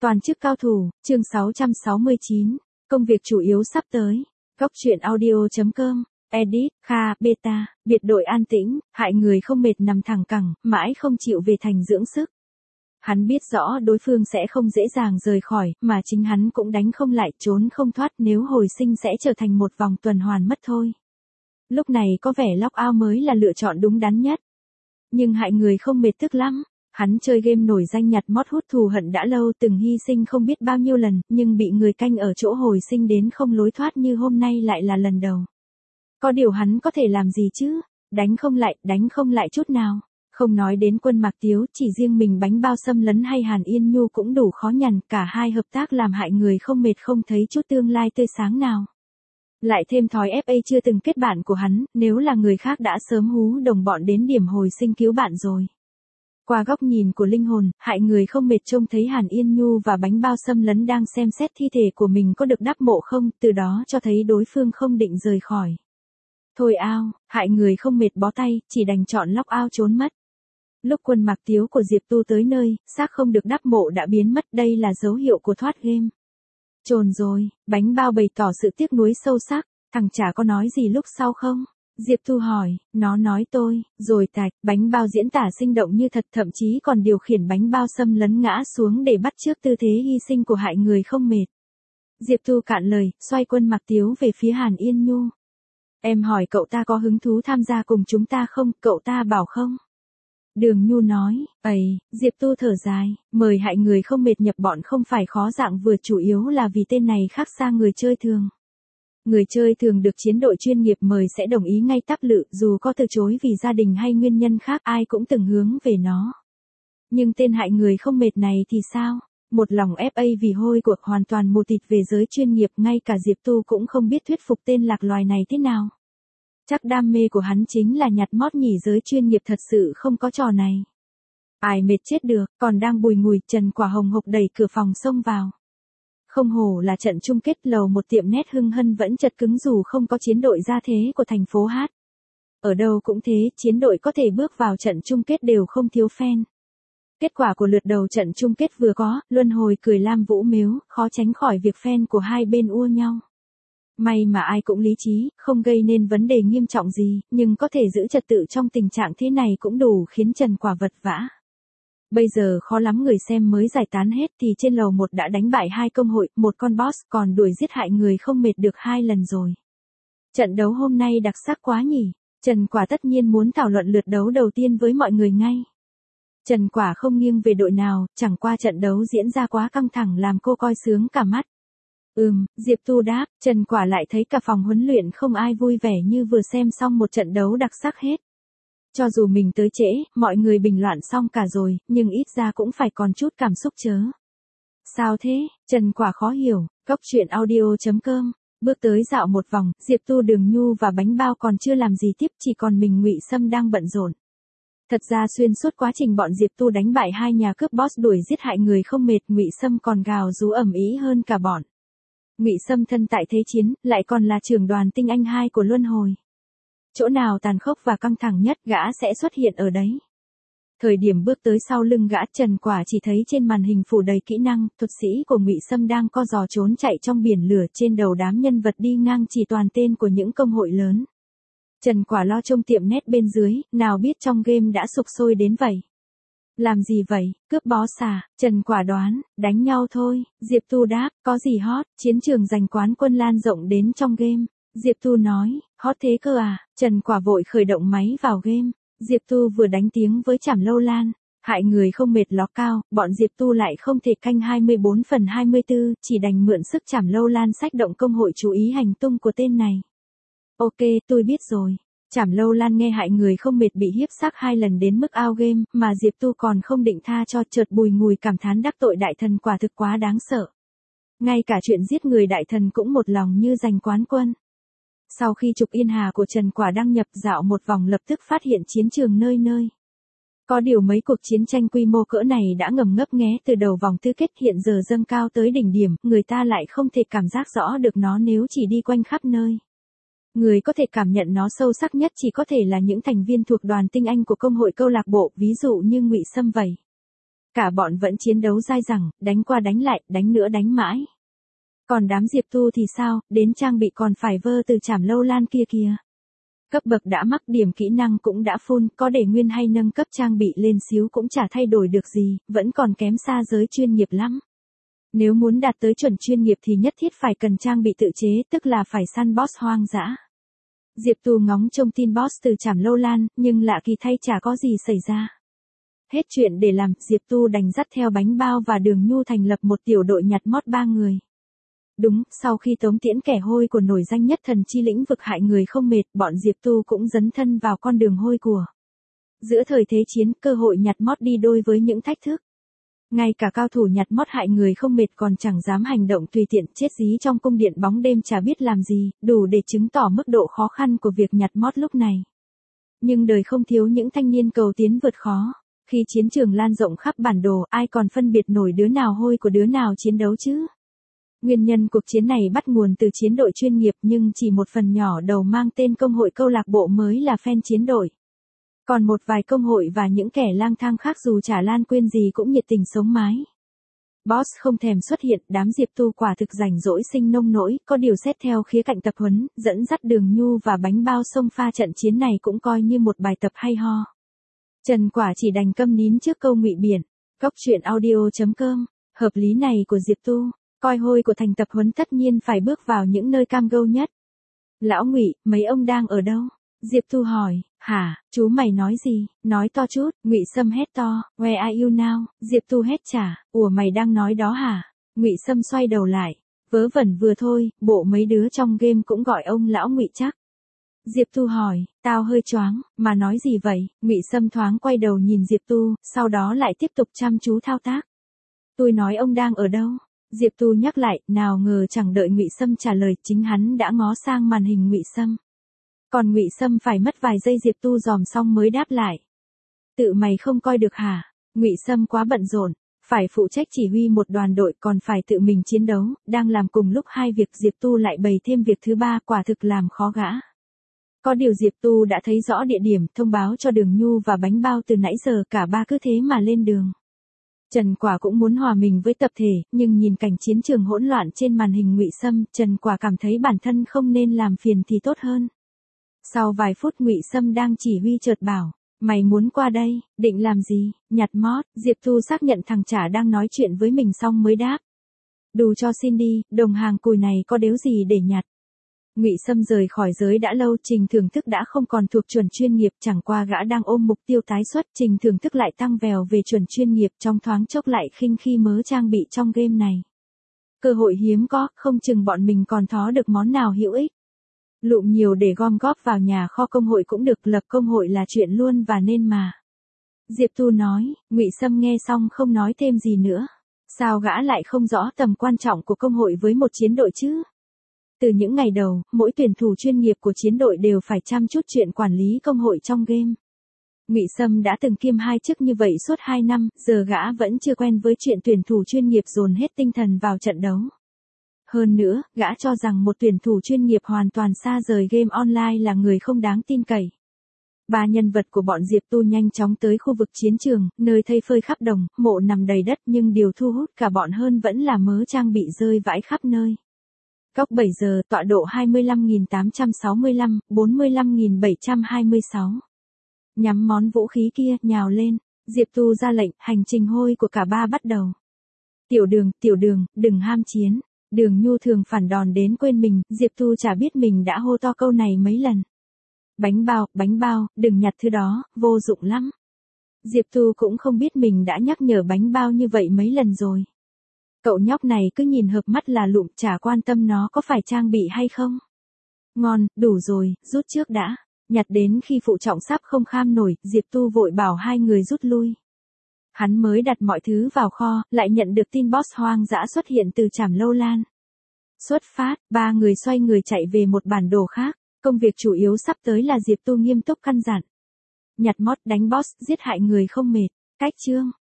Toàn chức cao thủ, chương 669, công việc chủ yếu sắp tới. Góc truyện audio.com, edit, Kha, beta, biệt đội an tĩnh, hại người không mệt nằm thẳng cẳng, mãi không chịu về thành dưỡng sức. Hắn biết rõ đối phương sẽ không dễ dàng rời khỏi, mà chính hắn cũng đánh không lại, trốn không thoát, nếu hồi sinh sẽ trở thành một vòng tuần hoàn mất thôi. Lúc này có vẻ lock out mới là lựa chọn đúng đắn nhất. Nhưng hại người không mệt tức lắm. Hắn chơi game nổi danh nhặt mót hút thù hận đã lâu, từng hy sinh không biết bao nhiêu lần, nhưng bị người canh ở chỗ hồi sinh đến không lối thoát như hôm nay lại là lần đầu. Có điều hắn có thể làm gì chứ? Đánh không lại chút nào. Không nói đến Quân Mạc Tiếu, chỉ riêng mình bánh bao xâm lấn hay Hàn Yên Nhu cũng đủ khó nhằn, cả hai hợp tác làm hại người không mệt không thấy chút tương lai tươi sáng nào. Lại thêm thói FA chưa từng kết bạn của hắn, nếu là người khác đã sớm hú đồng bọn đến điểm hồi sinh cứu bạn rồi. Qua góc nhìn của linh hồn, hại người không mệt trông thấy Hàn Yên Nhu và bánh bao xâm lấn đang xem xét thi thể của mình có được đắp mộ không, từ đó cho thấy đối phương không định rời khỏi. Thôi ao, hại người không mệt bó tay, chỉ đành chọn lock out trốn mất. Lúc Quân Mạc Tiếu của Diệp Tu tới nơi, xác không được đắp mộ đã biến mất, đây là dấu hiệu của thoát game. Chồn rồi, bánh bao bày tỏ sự tiếc nuối sâu sắc, thằng chả có nói gì lúc sau không? Diệp Thu hỏi, nó nói tôi, rồi tạch, bánh bao diễn tả sinh động như thật, thậm chí còn điều khiển bánh bao xâm lấn ngã xuống để bắt chước tư thế hy sinh của hại người không mệt. Diệp Thu cạn lời, xoay Quân Mạc Tiếu về phía Hàn Yên Nhu. Em hỏi cậu ta có hứng thú tham gia cùng chúng ta không, cậu ta bảo không. Đường Nhu nói, Diệp Tu thở dài, mời hại người không mệt nhập bọn không phải khó dạng, vừa chủ yếu là vì tên này khác xa người chơi thường. Người chơi thường được chiến đội chuyên nghiệp mời sẽ đồng ý ngay tắp lự, dù có từ chối vì gia đình hay nguyên nhân khác, ai cũng từng hướng về nó. Nhưng tên hại người không mệt này thì sao? Một lòng FA vì hôi cuộc, hoàn toàn mù tịt về giới chuyên nghiệp, ngay cả Diệp Tu cũng không biết thuyết phục tên lạc loài này thế nào. Chắc đam mê của hắn chính là nhặt mót nhỉ, giới chuyên nghiệp thật sự không có trò này. Ai mệt chết được, còn đang bùi ngùi, Trần Quả hồng hộc đẩy cửa phòng xông vào. Không hổ là trận chung kết, lầu một tiệm nét Hưng Hân vẫn chật cứng dù không có chiến đội gia thế của thành phố Hát. Ở đâu cũng thế, chiến đội có thể bước vào trận chung kết đều không thiếu fan. Kết quả của lượt đầu trận chung kết vừa có, luân hồi cười Lam Vũ Mếu, khó tránh khỏi việc fan của hai bên ua nhau. May mà ai cũng lý trí, không gây nên vấn đề nghiêm trọng gì, nhưng có thể giữ trật tự trong tình trạng thế này cũng đủ khiến Trần Quả vật vã. Bây giờ khó lắm người xem mới giải tán hết thì trên lầu một đã đánh bại hai công hội, một con boss, còn đuổi giết hại người không mệt được 2 lần rồi. Trận đấu hôm nay đặc sắc quá nhỉ, Trần Quả tất nhiên muốn thảo luận lượt đấu đầu tiên với mọi người ngay. Trần Quả không nghiêng về đội nào, chẳng qua trận đấu diễn ra quá căng thẳng làm cô coi sướng cả mắt. Diệp Tu đáp, Trần Quả lại thấy cả phòng huấn luyện không ai vui vẻ như vừa xem xong một trận đấu đặc sắc hết. Cho dù mình tới trễ, mọi người bình loạn xong cả rồi, nhưng ít ra cũng phải còn chút cảm xúc chớ. Sao thế? Trần Quả khó hiểu, góc truyện audio.com, bước tới dạo một vòng, Diệp Tu, Đường Nhu và bánh bao còn chưa làm gì tiếp, chỉ còn mình Ngụy Sâm đang bận rộn. Thật ra xuyên suốt quá trình bọn Diệp Tu đánh bại hai nhà cướp boss đuổi giết hại người không mệt, Ngụy Sâm còn gào rú ầm ĩ hơn cả bọn. Ngụy Sâm thân tại thế chiến, lại còn là trưởng đoàn tinh anh 2 của luân hồi. Chỗ nào tàn khốc và căng thẳng nhất, gã sẽ xuất hiện ở đấy. Thời điểm bước tới sau lưng gã, Trần Quả chỉ thấy trên màn hình phủ đầy kỹ năng, thuật sĩ của Ngụy Sâm đang co giò trốn chạy trong biển lửa, trên đầu đám nhân vật đi ngang chỉ toàn tên của những công hội lớn. Trần Quả lo trông tiệm nét bên dưới, nào biết trong game đã sục sôi đến vậy. Làm gì vậy, cướp boss à? Trần Quả đoán, đánh nhau thôi. Diệp Tu đáp, có gì hot, chiến trường giành quán quân lan rộng đến trong game. Diệp Tu nói, hot thế cơ à? Trần Quả vội khởi động máy vào game. Diệp Tu vừa đánh tiếng với Trảm Lâu Lan. Hại người không mệt ló cao, bọn Diệp Tu lại không thể canh 24/24, chỉ đành mượn sức Trảm Lâu Lan xách động công hội chú ý hành tung của tên này. Ok, tôi biết rồi. Trảm Lâu Lan nghe hại người không mệt bị hiếp xác 2 lần đến mức out game, mà Diệp Tu còn không định tha cho, chợt bùi ngùi cảm thán đắc tội đại thần quả thực quá đáng sợ. Ngay cả chuyện giết người đại thần cũng một lòng như giành quán quân. Sau khi chụp yên hà của Trần Quả đăng nhập dạo một vòng lập tức phát hiện chiến trường nơi nơi. Có điều mấy cuộc chiến tranh quy mô cỡ này đã ngầm ngấp nghé từ đầu vòng tứ kết, hiện giờ dâng cao tới đỉnh điểm, người ta lại không thể cảm giác rõ được nó nếu chỉ đi quanh khắp nơi. Người có thể cảm nhận nó sâu sắc nhất chỉ có thể là những thành viên thuộc đoàn tinh anh của công hội câu lạc bộ, ví dụ như Ngụy Sâm vậy. Cả bọn vẫn chiến đấu dai dẳng, đánh qua đánh lại, đánh nữa đánh mãi. Còn đám Diệp Tu thì sao, đến trang bị còn phải vơ từ Trảm Lâu Lan kia kìa. Cấp bậc đã mắc, điểm kỹ năng cũng đã full, có để nguyên hay nâng cấp trang bị lên xíu cũng chả thay đổi được gì, vẫn còn kém xa giới chuyên nghiệp lắm. Nếu muốn đạt tới chuẩn chuyên nghiệp thì nhất thiết phải cần trang bị tự chế, tức là phải săn boss hoang dã. Diệp Tu ngóng trông tin boss từ Trảm Lâu Lan, nhưng lạ kỳ thay chả có gì xảy ra. Hết chuyện để làm, Diệp Tu đành dắt theo Bánh Bao và Đường Nhu thành lập một tiểu đội nhặt mót 3 người. Đúng, sau khi tống tiễn kẻ hôi của nổi danh nhất thần chi lĩnh vực hại người không mệt, bọn Diệp Tu cũng dấn thân vào con đường hôi của. Giữa thời thế chiến, cơ hội nhặt mót đi đôi với những thách thức. Ngay cả cao thủ nhặt mót hại người không mệt còn chẳng dám hành động tùy tiện, chết dí trong cung điện bóng đêm chả biết làm gì, đủ để chứng tỏ mức độ khó khăn của việc nhặt mót lúc này. Nhưng đời không thiếu những thanh niên cầu tiến vượt khó. Khi chiến trường lan rộng khắp bản đồ, ai còn phân biệt nổi đứa nào hôi của đứa nào chiến đấu chứ? Nguyên nhân cuộc chiến này bắt nguồn từ chiến đội chuyên nghiệp, nhưng chỉ một phần nhỏ đầu mang tên công hội câu lạc bộ mới là fan chiến đội. Còn một vài công hội và những kẻ lang thang khác dù chả lan quên gì cũng nhiệt tình sống mái. Boss không thèm xuất hiện, đám Diệp Tu quả thực rảnh rỗi sinh nông nỗi, có điều xét theo khía cạnh tập huấn, dẫn dắt Đường Nhu và Bánh Bao xông pha trận chiến này cũng coi như một bài tập hay ho. Trần Quả chỉ đành câm nín trước câu ngụy biện. Cóc truyện audio.com, hợp lý này của Diệp Tu, coi hôi của thành tập huấn tất nhiên phải bước vào những nơi cam go nhất. Lão Ngụy, mấy ông đang ở đâu? Diệp Tu hỏi. Hả, chú mày nói gì? Nói to chút. Ngụy Sâm hét to. Where are you now? Diệp Tu hét trả. Ủa mày đang nói đó hả? Ngụy Sâm xoay đầu lại. Vớ vẩn vừa thôi, bộ mấy đứa trong game cũng gọi ông lão Ngụy chắc. Diệp Tu hỏi, tao hơi choáng, mà nói gì vậy? Ngụy Sâm thoáng quay đầu nhìn Diệp Tu, sau đó lại tiếp tục chăm chú thao tác. Tôi nói ông đang ở đâu? Diệp Tu nhắc lại, nào ngờ chẳng đợi Ngụy Sâm trả lời, chính hắn đã ngó sang màn hình Ngụy Sâm. Còn Ngụy Sâm phải mất vài giây Diệp Tu dòm xong mới đáp lại. Tự mày không coi được hả? Ngụy Sâm quá bận rộn, phải phụ trách chỉ huy một đoàn đội còn phải tự mình chiến đấu, đang làm cùng lúc hai việc Diệp Tu lại bày thêm việc thứ ba, quả thực làm khó gã. Có điều Diệp Tu đã thấy rõ địa điểm, thông báo cho Đường Nhu và Bánh Bao từ nãy giờ, cả ba cứ thế mà lên đường. Trần Quả cũng muốn hòa mình với tập thể, nhưng nhìn cảnh chiến trường hỗn loạn trên màn hình Ngụy Sâm, Trần Quả cảm thấy bản thân không nên làm phiền thì tốt hơn. Sau vài phút Ngụy Sâm đang chỉ huy chợt bảo, mày muốn qua đây, định làm gì? Nhặt mót. Diệp Tu xác nhận thằng chả đang nói chuyện với mình xong mới đáp. Đù cho xin đi, đồng hàng cùi này có đếu gì để nhặt. Ngụy Sâm rời khỏi giới đã lâu, Trình Thưởng Thức đã không còn thuộc chuẩn chuyên nghiệp, chẳng qua gã đang ôm mục tiêu tái xuất, Trình Thưởng Thức lại tăng vèo về chuẩn chuyên nghiệp, trong thoáng chốc lại khinh khi mớ trang bị trong game này. Cơ hội hiếm có, không chừng bọn mình còn thó được món nào hữu ích. Lụm nhiều để gom góp vào nhà kho công hội cũng được, lập công hội là chuyện luôn và nên mà. Diệp Tu nói. Ngụy Sâm nghe xong không nói thêm gì nữa. Sao gã lại không rõ tầm quan trọng của công hội với một chiến đội chứ? Từ những ngày đầu, mỗi tuyển thủ chuyên nghiệp của chiến đội đều phải chăm chút chuyện quản lý công hội trong game. Ngụy Sâm đã từng kiêm hai chức như vậy suốt 2 năm, giờ gã vẫn chưa quen với chuyện tuyển thủ chuyên nghiệp dồn hết tinh thần vào trận đấu. Hơn nữa, gã cho rằng một tuyển thủ chuyên nghiệp hoàn toàn xa rời game online là người không đáng tin cậy. Ba nhân vật của bọn Diệp Tu nhanh chóng tới khu vực chiến trường, nơi thây phơi khắp đồng, mộ nằm đầy đất, nhưng điều thu hút cả bọn hơn vẫn là mớ trang bị rơi vãi khắp nơi. Cóc 7 giờ, tọa độ 25.865, 45.726. Nhắm món vũ khí kia, nhào lên. Diệp Tu ra lệnh, hành trình hôi của cả ba bắt đầu. Tiểu đường, đừng ham chiến. Đường Nhu thường phản đòn đến quên mình, Diệp Tu chả biết mình đã hô to câu này mấy lần. Bánh bao, đừng nhặt thứ đó, vô dụng lắm. Diệp Tu cũng không biết mình đã nhắc nhở Bánh Bao như vậy mấy lần rồi. Cậu nhóc này cứ nhìn hợp mắt là lụm, chả quan tâm nó có phải trang bị hay không. Ngon, đủ rồi, rút trước đã. Nhặt đến khi phụ trọng sắp không kham nổi, Diệp Tu vội bảo hai người rút lui. Hắn mới đặt mọi thứ vào kho, lại nhận được tin boss hoang dã xuất hiện từ Trảm Lâu Lan. Xuất phát, ba người xoay người chạy về một bản đồ khác. Công việc chủ yếu sắp tới là Diệp Tu nghiêm túc căn dặn. Nhặt mót, đánh boss, giết hại người không mệt. Cách chương.